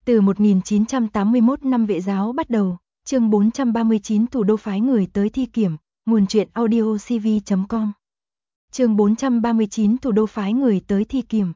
Từ 1981 năm Vệ giáo bắt đầu, chương 439 thủ đô phái người tới thi kiểm, nguồn truyện audio cv.com. Chương 439 thủ đô phái người tới thi kiểm.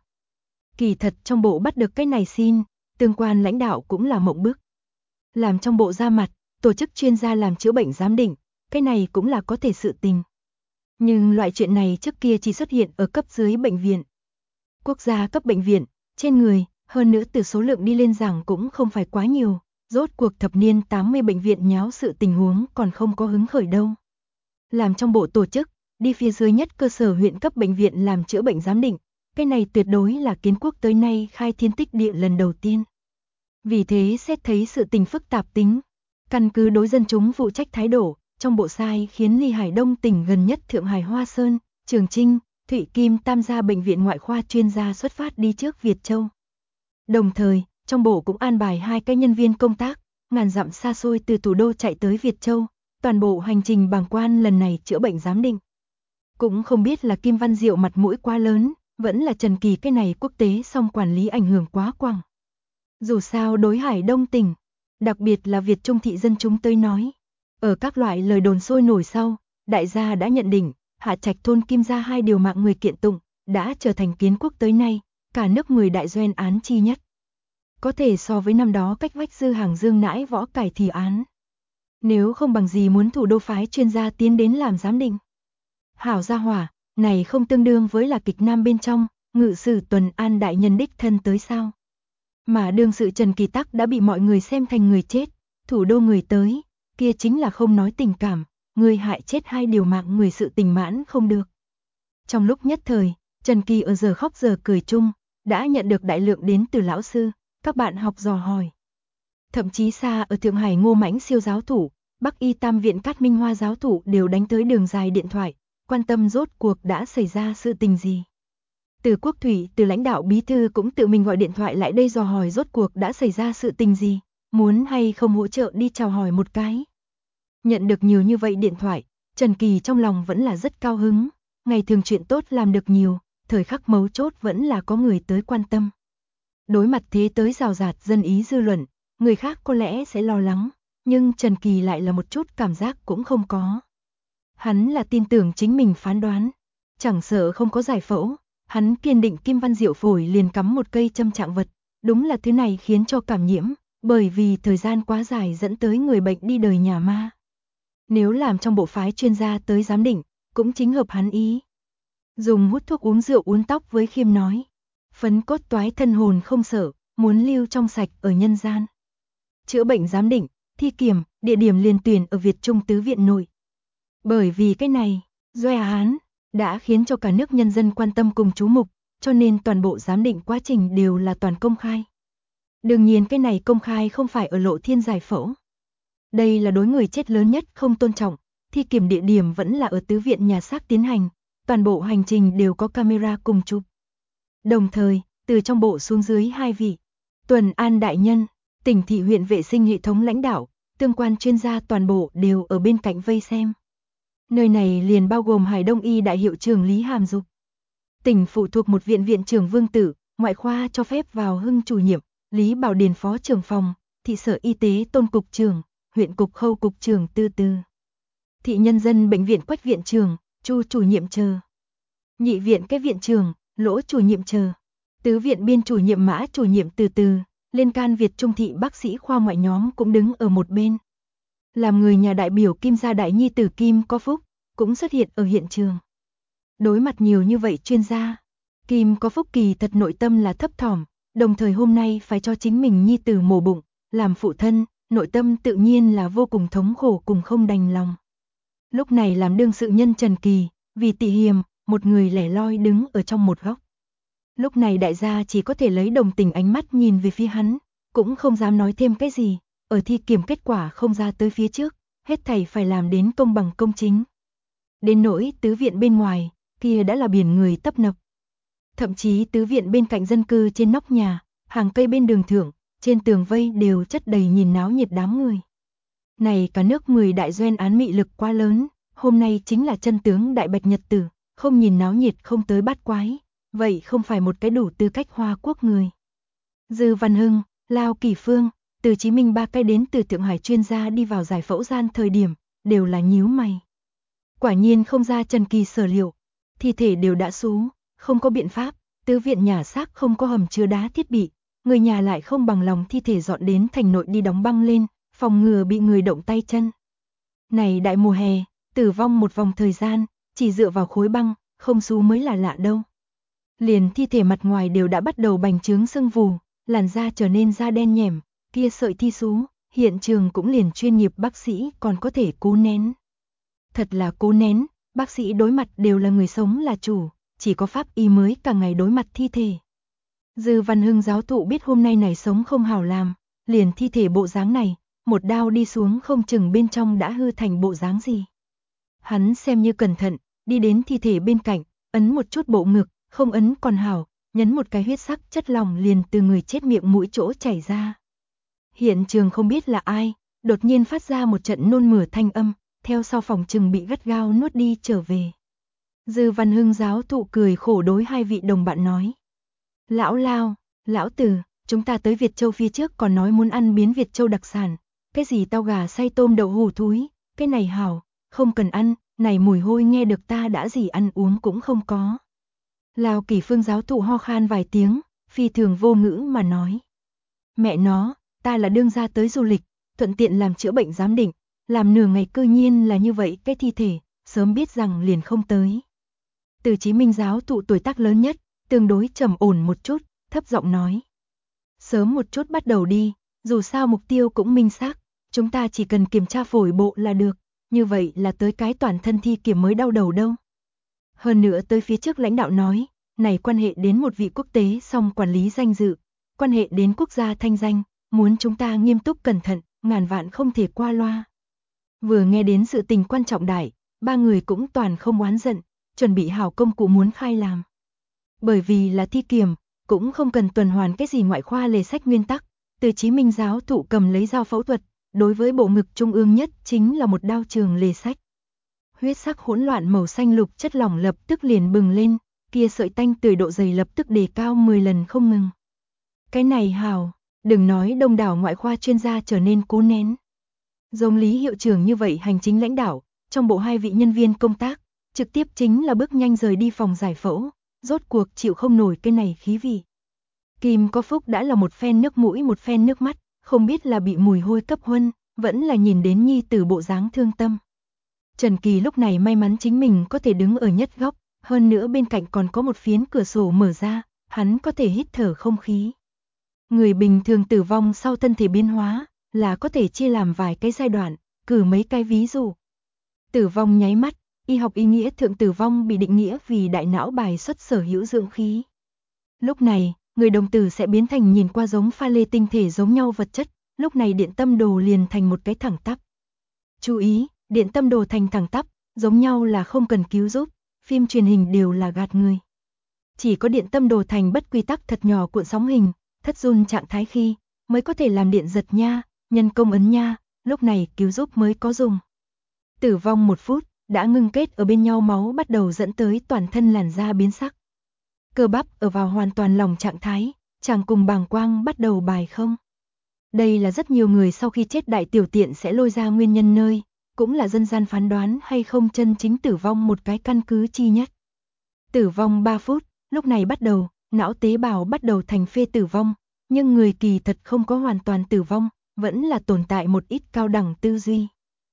Kỳ thật trong bộ bắt được cái này xin, tương quan lãnh đạo cũng là mộng bức. Làm trong bộ ra mặt, tổ chức chuyên gia làm chữa bệnh giám định, cái này cũng là có thể sự tình. Nhưng loại chuyện này trước kia chỉ xuất hiện ở cấp dưới bệnh viện. Quốc gia cấp bệnh viện, trên người, hơn nữa từ số lượng đi lên rằng cũng không phải quá nhiều, rốt cuộc thập niên 80 bệnh viện nháo sự tình huống còn không có hứng khởi đâu. Làm trong bộ tổ chức, đi phía dưới nhất cơ sở huyện cấp bệnh viện làm chữa bệnh giám định, cái này tuyệt đối là kiến quốc tới nay khai thiên tích địa lần đầu tiên. Vì thế xét thấy sự tình phức tạp tính, căn cứ đối dân chúng phụ trách thái độ, trong bộ sai khiến ly Hải Đông tỉnh gần nhất Thượng Hải Hoa Sơn, Trường Trinh, Thụy Kim tam gia bệnh viện ngoại khoa chuyên gia xuất phát đi trước Việt Châu. Đồng thời, trong bộ cũng an bài 2 cái nhân viên công tác, ngàn dặm xa xôi từ thủ đô chạy tới Việt Châu, toàn bộ hành trình bàng quan lần này chữa bệnh giám định. Cũng không biết là Kim Văn Diệu mặt mũi quá lớn, vẫn là Trần Kỳ cái này quốc tế song quản lý ảnh hưởng quá quảng. Dù sao đối Hải Đông tỉnh, đặc biệt là Việt Trung thị dân chúng tới nói, ở các loại lời đồn sôi nổi sau, đại gia đã nhận định, Hạ Trạch thôn Kim gia 2 điều mạng người kiện tụng, đã trở thành kiến quốc tới nay, cả nước 10 đại doen án chi nhất. Có thể so với năm đó cách vách Dư Hàng Dương nãi võ cải thì án. Nếu không bằng gì muốn thủ đô phái chuyên gia tiến đến làm giám định. Hảo gia hỏa, này không tương đương với là kịch nam bên trong, ngự sử Tuần An đại nhân đích thân tới sao. Mà đương sự Trần Kỳ Tắc đã bị mọi người xem thành người chết, thủ đô người tới, kia chính là không nói tình cảm, người hại chết 2 điều mạng người sự tình mãn không được. Trong lúc nhất thời, Trần Kỳ ở giờ khóc giờ cười chung, đã nhận được đại lượng đến từ lão sư, các bạn học dò hỏi. Thậm chí xa ở Thượng Hải Ngô Mãnh siêu giáo thủ, Bắc Y Tam viện Cát Minh Hoa giáo thủ đều đánh tới đường dài điện thoại, quan tâm rốt cuộc đã xảy ra sự tình gì. Từ Quốc Thủy, từ lãnh đạo bí thư cũng tự mình gọi điện thoại lại đây dò hỏi rốt cuộc đã xảy ra sự tình gì, muốn hay không hỗ trợ đi chào hỏi một cái. Nhận được nhiều như vậy điện thoại, Trần Kỳ trong lòng vẫn là rất cao hứng, ngày thường chuyện tốt làm được nhiều, thời khắc mấu chốt vẫn là có người tới quan tâm. Đối mặt thế tới rào rạt dân ý dư luận, người khác có lẽ sẽ lo lắng, nhưng Trần Kỳ lại là một chút cảm giác cũng không có. Hắn là tin tưởng chính mình phán đoán, chẳng sợ không có giải phẫu, hắn kiên định Kim Văn Diệu phổi liền cắm một cây châm trạng vật, đúng là thứ này khiến cho cảm nhiễm, bởi vì thời gian quá dài dẫn tới người bệnh đi đời nhà ma. Nếu làm trong bộ phái chuyên gia tới giám định, cũng chính hợp hắn ý. Dùng hút thuốc uống rượu uốn tóc với Khiêm nói, phấn cốt toái thân hồn không sợ, muốn lưu trong sạch ở nhân gian. Chữa bệnh giám định, thi kiểm, địa điểm liền tuyển ở Việt Trung Tứ Viện nội. Bởi vì cái này, doe án, đã khiến cho cả nước nhân dân quan tâm cùng chú mục, cho nên toàn bộ giám định quá trình đều là toàn công khai. Đương nhiên cái này công khai không phải ở Lộ Thiên giải phẫu. Đây là đối người chết lớn nhất không tôn trọng, thi kiểm địa điểm vẫn là ở Tứ Viện nhà xác tiến hành, toàn bộ hành trình đều có camera cùng chụp. Đồng thời, từ trong bộ xuống dưới 2 vị, Tuần An đại nhân, tỉnh thị huyện vệ sinh hệ thống lãnh đạo, tương quan chuyên gia toàn bộ đều ở bên cạnh vây xem. Nơi này liền bao gồm Hải Đông Y đại hiệu trưởng Lý Hàm Dục. Tỉnh phụ thuộc một viện viện trưởng Vương Tử, ngoại khoa cho phép vào Hưng chủ nhiệm, Lý Bảo Điền phó trưởng phòng, thị sở y tế Tôn cục trưởng, huyện cục khâu cục trưởng Tư Tư. Thị nhân dân bệnh viện Quách viện trưởng, Chu chủ nhiệm chờ. Nhị viện cái viện trưởng, Lỗ chủ nhiệm chờ. Tứ viện biên chủ nhiệm Mã chủ nhiệm Từ Từ, lên can Việt Trung thị bác sĩ khoa ngoại nhóm cũng đứng ở một bên. Làm người nhà đại biểu Kim gia đại nhi tử Kim Có Phúc, cũng xuất hiện ở hiện trường. Đối mặt nhiều như vậy chuyên gia, Kim Có Phúc kỳ thật nội tâm là thấp thỏm, đồng thời hôm nay phải cho chính mình nhi tử mổ bụng, làm phụ thân, nội tâm tự nhiên là vô cùng thống khổ cùng không đành lòng. Lúc này làm đương sự nhân Trần Kỳ, vì tị hiềm, một người lẻ loi đứng ở trong một góc. Lúc này đại gia chỉ có thể lấy đồng tình ánh mắt nhìn về phía hắn, cũng không dám nói thêm cái gì, ở thi kiểm kết quả không ra tới phía trước, hết thảy phải làm đến công bằng công chính. Đến nỗi tứ viện bên ngoài, kia đã là biển người tấp nập. Thậm chí tứ viện bên cạnh dân cư trên nóc nhà, hàng cây bên đường thượng, trên tường vây đều chất đầy nhìn náo nhiệt đám người. Này cả nước 10 đại doen án mị lực quá lớn, hôm nay chính là chân tướng đại bạch nhật tử, không nhìn náo nhiệt không tới bát quái, vậy không phải một cái đủ tư cách Hoa Quốc người. Dư Văn Hưng, Lao Kỳ Phương, Từ Chí Minh ba cái đến từ Thượng Hải chuyên gia đi vào giải phẫu gian thời điểm, đều là nhíu mày. Quả nhiên không ra Trần Kỳ sở liệu, thi thể đều đã xú, không có biện pháp, tứ viện nhà xác không có hầm chứa đá thiết bị, người nhà lại không bằng lòng thi thể dọn đến thành nội đi đóng băng lên, phòng ngừa bị người động tay chân. Này đại mùa hè, tử vong một vòng thời gian, chỉ dựa vào khối băng, không xú mới là lạ đâu. Liền thi thể mặt ngoài đều đã bắt đầu bành trướng sưng vù, làn da trở nên da đen nhẻm, kia sợi thi xú, hiện trường cũng liền chuyên nghiệp bác sĩ còn có thể cố nén. Thật là cố nén, bác sĩ đối mặt đều là người sống là chủ, chỉ có pháp y mới cả ngày đối mặt thi thể. Dư Văn Hưng giáo thụ biết hôm nay này sống không hảo làm, liền thi thể bộ dáng này, một đao đi xuống không chừng bên trong đã hư thành bộ dáng gì. Hắn xem như cẩn thận, đi đến thi thể bên cạnh, ấn một chút bộ ngực, không ấn còn hảo, nhấn một cái huyết sắc chất lỏng liền từ người chết miệng mũi chỗ chảy ra. Hiện trường không biết là ai, đột nhiên phát ra một trận nôn mửa thanh âm, theo sau phòng trừng bị gắt gao nuốt đi trở về. Dư Văn Hưng giáo thụ cười khổ đối hai vị đồng bạn nói. Lão Lao, lão Từ, chúng ta tới Việt Châu phía trước còn nói muốn ăn biến Việt Châu đặc sản, cái gì tao gà xay tôm đậu hủ thúi, cái này hảo, không cần ăn, này mùi hôi nghe được ta đã gì ăn uống cũng không có. Lao Kỳ Phương giáo thụ ho khan vài tiếng, phi thường vô ngữ mà nói. Mẹ nó, ta là đương gia tới du lịch, thuận tiện làm chữa bệnh giám định, làm nửa ngày cư nhiên là như vậy cái thi thể, sớm biết rằng liền không tới. Từ Chí Minh giáo thụ tuổi tác lớn nhất, tương đối trầm ổn một chút, thấp giọng nói. Sớm một chút bắt đầu đi, dù sao mục tiêu cũng minh xác, chúng ta chỉ cần kiểm tra phổi bộ là được, như vậy là tới cái toàn thân thi kiểm mới đau đầu đâu. Hơn nữa tới phía trước lãnh đạo nói, này quan hệ đến một vị quốc tế song quản lý danh dự, quan hệ đến quốc gia thanh danh, muốn chúng ta nghiêm túc cẩn thận, ngàn vạn không thể qua loa. Vừa nghe đến sự tình quan trọng đại, ba người cũng toàn không oán giận, chuẩn bị hảo công cụ muốn khai làm. Bởi vì là thi kiểm, cũng không cần tuần hoàn cái gì ngoại khoa lề sách nguyên tắc, Từ Chí Minh giáo thụ cầm lấy dao phẫu thuật, đối với bộ ngực trung ương nhất chính là một đao trường lề sách. Huyết sắc hỗn loạn màu xanh lục chất lỏng lập tức liền bừng lên, kia sợi tanh tươi độ dày lập tức đề cao 10 lần không ngừng. Cái này hảo, đừng nói đông đảo ngoại khoa chuyên gia trở nên cố nén. Giống Lý hiệu trưởng như vậy hành chính lãnh đạo, trong bộ hai vị nhân viên công tác, trực tiếp chính là bước nhanh rời đi phòng giải phẫu, rốt cuộc chịu không nổi cái này khí vị. Kim có phúc đã là một phen nước mũi một phen nước mắt, không biết là bị mùi hôi cấp huân, vẫn là nhìn đến nhi tử bộ dáng thương tâm. Trần Kỳ lúc này may mắn chính mình có thể đứng ở nhất góc, hơn nữa bên cạnh còn có một phiến cửa sổ mở ra, hắn có thể hít thở không khí. Người bình thường tử vong sau thân thể biến hóa, là có thể chia làm vài cái giai đoạn, cử mấy cái ví dụ. Tử vong nháy mắt, y học ý nghĩa thượng tử vong bị định nghĩa vì đại não bài xuất sở hữu dưỡng khí. Lúc này, người đồng tử sẽ biến thành nhìn qua giống pha lê tinh thể giống nhau vật chất, lúc này điện tâm đồ liền thành một cái thẳng tắp. Chú ý, điện tâm đồ thành thẳng tắp, giống nhau là không cần cứu giúp, phim truyền hình đều là gạt người. Chỉ có điện tâm đồ thành bất quy tắc thật nhỏ cuộn sóng hình, thất run trạng thái khi, mới có thể làm điện giật nha, nhân công ấn nha, lúc này cứu giúp mới có dùng. Tử vong 1 phút, đã ngưng kết ở bên nhau máu bắt đầu dẫn tới toàn thân làn da biến sắc. Cơ bắp ở vào hoàn toàn lỏng trạng thái, chàng cùng bàng quang bắt đầu bài không. Đây là rất nhiều người sau khi chết đại tiểu tiện sẽ lôi ra nguyên nhân nơi, cũng là dân gian phán đoán hay không chân chính tử vong một cái căn cứ chi nhất. Tử vong 3 phút, lúc này bắt đầu, não tế bào bắt đầu thành phê tử vong, nhưng người kỳ thật không có hoàn toàn tử vong, vẫn là tồn tại một ít cao đẳng tư duy.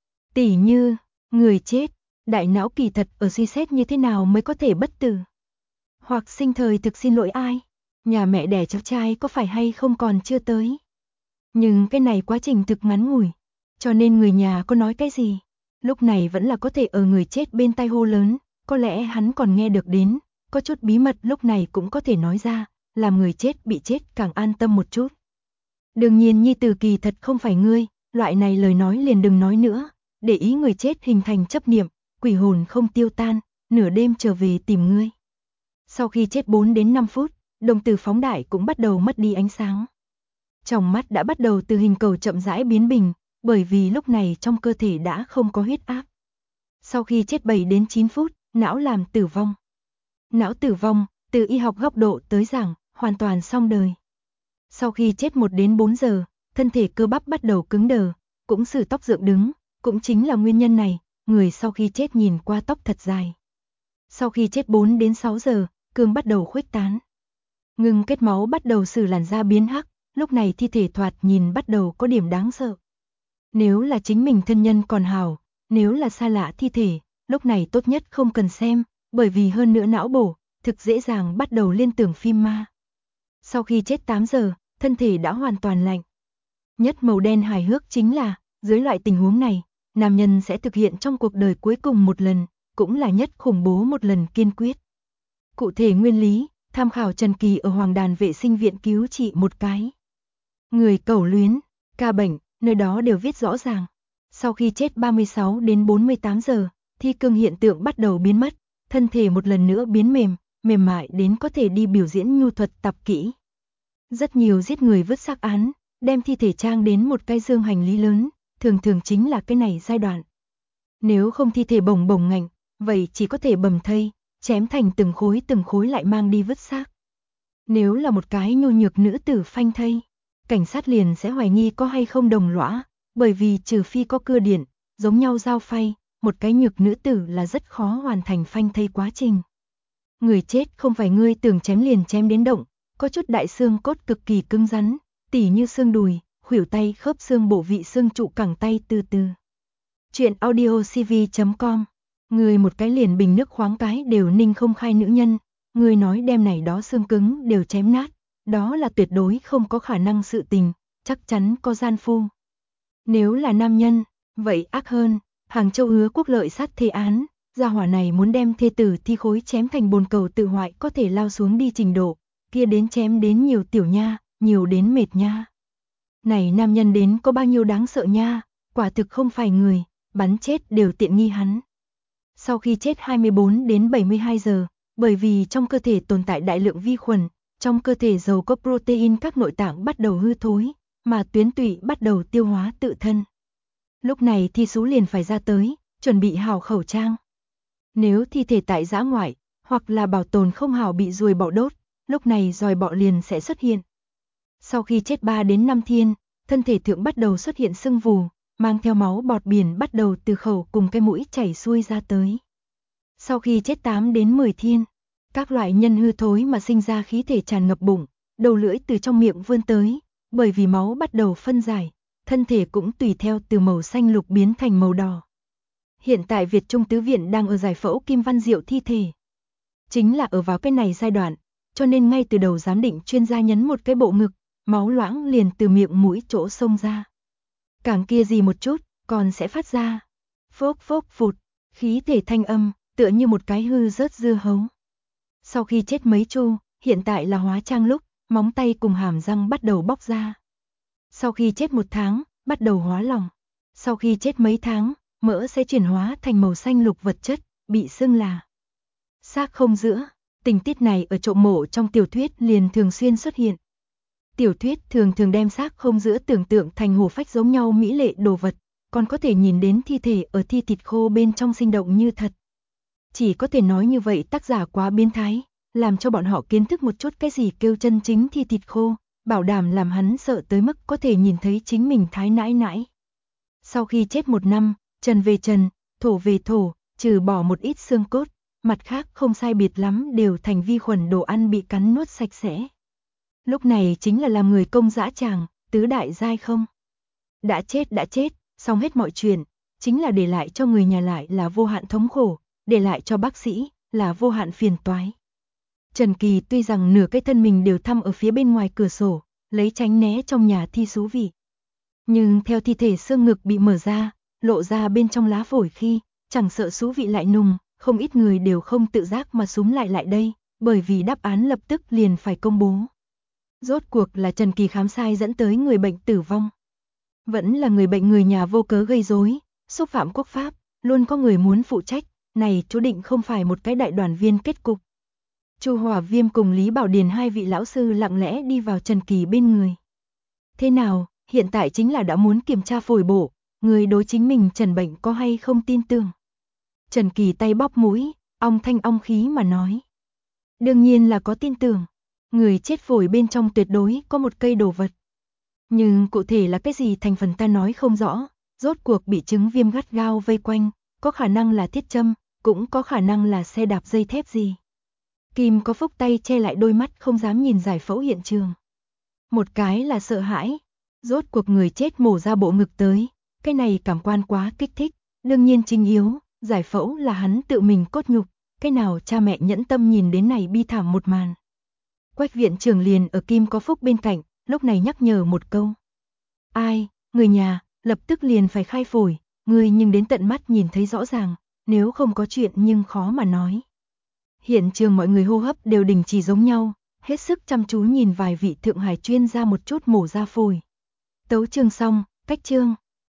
Tỉ như, người chết, đại não kỳ thật ở suy xét như thế nào mới có thể bất tử. Hoặc sinh thời thực xin lỗi ai, nhà mẹ đẻ cháu trai có phải hay không còn chưa tới. Nhưng cái này quá trình thực ngắn ngủi, cho nên người nhà có nói cái gì, lúc này vẫn là có thể ở người chết bên tai hô lớn, có lẽ hắn còn nghe được đến, có chút bí mật lúc này cũng có thể nói ra, làm người chết bị chết càng an tâm một chút. Đương nhiên nhi tử kỳ thật không phải ngươi, loại này lời nói liền đừng nói nữa, để ý người chết hình thành chấp niệm, quỷ hồn không tiêu tan, nửa đêm trở về tìm ngươi. Sau khi chết 4 đến 5 phút, đồng tử phóng đại cũng bắt đầu mất đi ánh sáng. Trong mắt đã bắt đầu từ hình cầu chậm rãi biến bình, bởi vì lúc này trong cơ thể đã không có huyết áp. Sau khi chết 7 đến 9 phút, não làm tử vong. Não tử vong, từ y học góc độ tới giảng, hoàn toàn xong đời. Sau khi chết 1 đến 4 giờ, thân thể cơ bắp bắt đầu cứng đờ, cũng sử tóc dựng đứng, cũng chính là nguyên nhân này, người sau khi chết nhìn qua tóc thật dài. Sau khi chết 4 đến 6 giờ, cương bắt đầu khuếch tán. Ngừng kết máu bắt đầu sử làn da biến hắc, lúc này thi thể thoạt nhìn bắt đầu có điểm đáng sợ. Nếu là chính mình thân nhân còn hảo, nếu là xa lạ thi thể, lúc này tốt nhất không cần xem, bởi vì hơn nữa não bổ, thực dễ dàng bắt đầu liên tưởng phim ma. Sau khi chết 8 giờ, thân thể đã hoàn toàn lạnh. Nhất màu đen hài hước chính là, dưới loại tình huống này, nam nhân sẽ thực hiện trong cuộc đời cuối cùng một lần, cũng là nhất khủng bố một lần kiên quyết. Cụ thể nguyên lý, tham khảo Trần Kỳ ở Hoàng Đàn Vệ sinh viện cứu trị một cái. Người cẩu luyến, ca bệnh, nơi đó đều viết rõ ràng. Sau khi chết 36 đến 48 giờ, thi cương hiện tượng bắt đầu biến mất, thân thể một lần nữa biến mềm, mềm mại đến có thể đi biểu diễn nhu thuật tập kỹ. Rất nhiều giết người vứt xác án, đem thi thể trang đến một cái dương hành lý lớn, thường thường chính là cái này giai đoạn. Nếu không thi thể bồng bồng ngạnh, vậy chỉ có thể bầm thây, chém thành từng khối lại mang đi vứt xác. Nếu là một cái nhu nhược nữ tử phanh thây, cảnh sát liền sẽ hoài nghi có hay không đồng lõa, bởi vì trừ phi có cưa điện, giống nhau dao phay, một cái nhược nữ tử là rất khó hoàn thành phanh thây quá trình. Người chết không phải ngươi tưởng chém liền chém đến động, có chút đại xương cốt cực kỳ cứng rắn, tỉ như xương đùi, khuỷu tay, khớp xương bộ vị xương trụ cẳng tay từ từ. Chuyện audio cv.com. Người một cái liền bình nước khoáng cái đều ninh không khai nữ nhân, người nói đem này đó xương cứng đều chém nát, đó là tuyệt đối không có khả năng sự tình, chắc chắn có gian phu. Nếu là nam nhân, vậy ác hơn, Hàng Châu hứa quốc lợi sát thê án, gia hỏa này muốn đem thê tử thi khối chém thành bồn cầu tự hoại có thể lao xuống đi trình độ, kia đến chém đến nhiều tiểu nha, nhiều đến mệt nha. Này nam nhân đến có bao nhiêu đáng sợ nha, quả thực không phải người, bắn chết đều tiện nghi hắn. Sau khi chết 24 đến 72 giờ, bởi vì trong cơ thể tồn tại đại lượng vi khuẩn, trong cơ thể giàu có protein các nội tạng bắt đầu hư thối, mà tuyến tụy bắt đầu tiêu hóa tự thân. Lúc này thi sú liền phải ra tới, chuẩn bị hào khẩu trang. Nếu thi thể tại dã ngoại, hoặc là bảo tồn không hào bị ruồi bọ đốt, lúc này giòi bọ liền sẽ xuất hiện. Sau khi chết 3 đến 5 thiên, thân thể thượng bắt đầu xuất hiện sưng vù, mang theo máu bọt biển bắt đầu từ khẩu cùng cái mũi chảy xuôi ra tới. Sau khi chết 8 đến 10 thiên, các loại nhân hư thối mà sinh ra khí thể tràn ngập bụng, đầu lưỡi từ trong miệng vươn tới, bởi vì máu bắt đầu phân giải, thân thể cũng tùy theo từ màu xanh lục biến thành màu đỏ. Hiện tại Việt Trung Tứ Viện đang ở giải phẫu Kim Văn Diệu thi thể. Chính là ở vào cái này giai đoạn, cho nên ngay từ đầu giám định chuyên gia nhấn một cái bộ ngực, máu loãng liền từ miệng mũi chỗ xông ra. Càng kia gì một chút, còn sẽ phát ra phốc phốc phụt, khí thể thanh âm, tựa như một cái hư rớt dưa hấu. Sau khi chết mấy chu, hiện tại là hóa trang lúc, móng tay cùng hàm răng bắt đầu bóc ra. Sau khi chết 1 tháng, bắt đầu hóa lỏng. Sau khi chết mấy tháng, mỡ sẽ chuyển hóa thành màu xanh lục vật chất, bị xưng là xác không giữa. Tình tiết này ở trộm mộ trong tiểu thuyết liền thường xuyên xuất hiện. Tiểu thuyết thường thường đem xác không giữa tưởng tượng thành hổ phách giống nhau mỹ lệ đồ vật, còn có thể nhìn đến thi thể ở thi thịt khô bên trong sinh động như thật. Chỉ có thể nói như vậy tác giả quá biến thái, làm cho bọn họ kiến thức một chút cái gì kêu chân chính thi thịt khô, bảo đảm làm hắn sợ tới mức có thể nhìn thấy chính mình thái nãi nãi. Sau khi chết 1 năm, trần về trần, thổ về thổ, trừ bỏ một ít xương cốt, mặt khác không sai biệt lắm đều thành vi khuẩn đồ ăn bị cắn nuốt sạch sẽ. Lúc này chính là làm người công dã tràng, tứ đại giai không. Đã chết, xong hết mọi chuyện, chính là để lại cho người nhà lại là vô hạn thống khổ, để lại cho bác sĩ là vô hạn phiền toái. Trần Kỳ tuy rằng nửa cái thân mình đều thăm ở phía bên ngoài cửa sổ, lấy tránh né trong nhà thi sú vị. Nhưng theo thi thể xương ngực bị mở ra, lộ ra bên trong lá phổi khi, chẳng sợ sú vị lại nùng, không ít người đều không tự giác mà súm lại đây, bởi vì đáp án lập tức liền phải công bố. Rốt cuộc là Trần Kỳ khám sai dẫn tới người bệnh tử vong. Vẫn là người bệnh người nhà vô cớ gây rối, xúc phạm quốc pháp, luôn có người muốn phụ trách, này chú định không phải một cái đại đoàn viên kết cục. Chu Hòa Viêm cùng Lý Bảo Điền 2 vị lão sư lặng lẽ đi vào Trần Kỳ bên người. Thế nào, hiện tại chính là đã muốn kiểm tra phổi bộ, người đối chính mình trần bệnh có hay không tin tưởng. Trần Kỳ tay bóp mũi, ong thanh ong khí mà nói. Đương nhiên là có tin tưởng. Người chết phổi bên trong tuyệt đối có một cây đồ vật. Nhưng cụ thể là cái gì thành phần ta nói không rõ, rốt cuộc bị chứng viêm gắt gao vây quanh, có khả năng là thiết châm, cũng có khả năng là xe đạp dây thép gì. Kim có Phúc tay che lại đôi mắt không dám nhìn giải phẫu hiện trường. Một cái là sợ hãi, rốt cuộc người chết mổ ra bộ ngực tới, cái này cảm quan quá kích thích, đương nhiên chính yếu, giải phẫu là hắn tự mình cốt nhục, cái nào cha mẹ nhẫn tâm nhìn đến này bi thảm một màn. Quách viện trưởng liền ở Kim có Phúc bên cạnh, lúc này nhắc nhở một câu. Ai, người nhà, lập tức liền phải khai phổi, người nhưng đến tận mắt nhìn thấy rõ ràng, nếu không có chuyện nhưng khó mà nói. Hiện trường mọi người hô hấp đều đình chỉ giống nhau, hết sức chăm chú nhìn vài vị Thượng Hải chuyên gia một chút mổ ra phổi. Tấu chương xong, cách chương.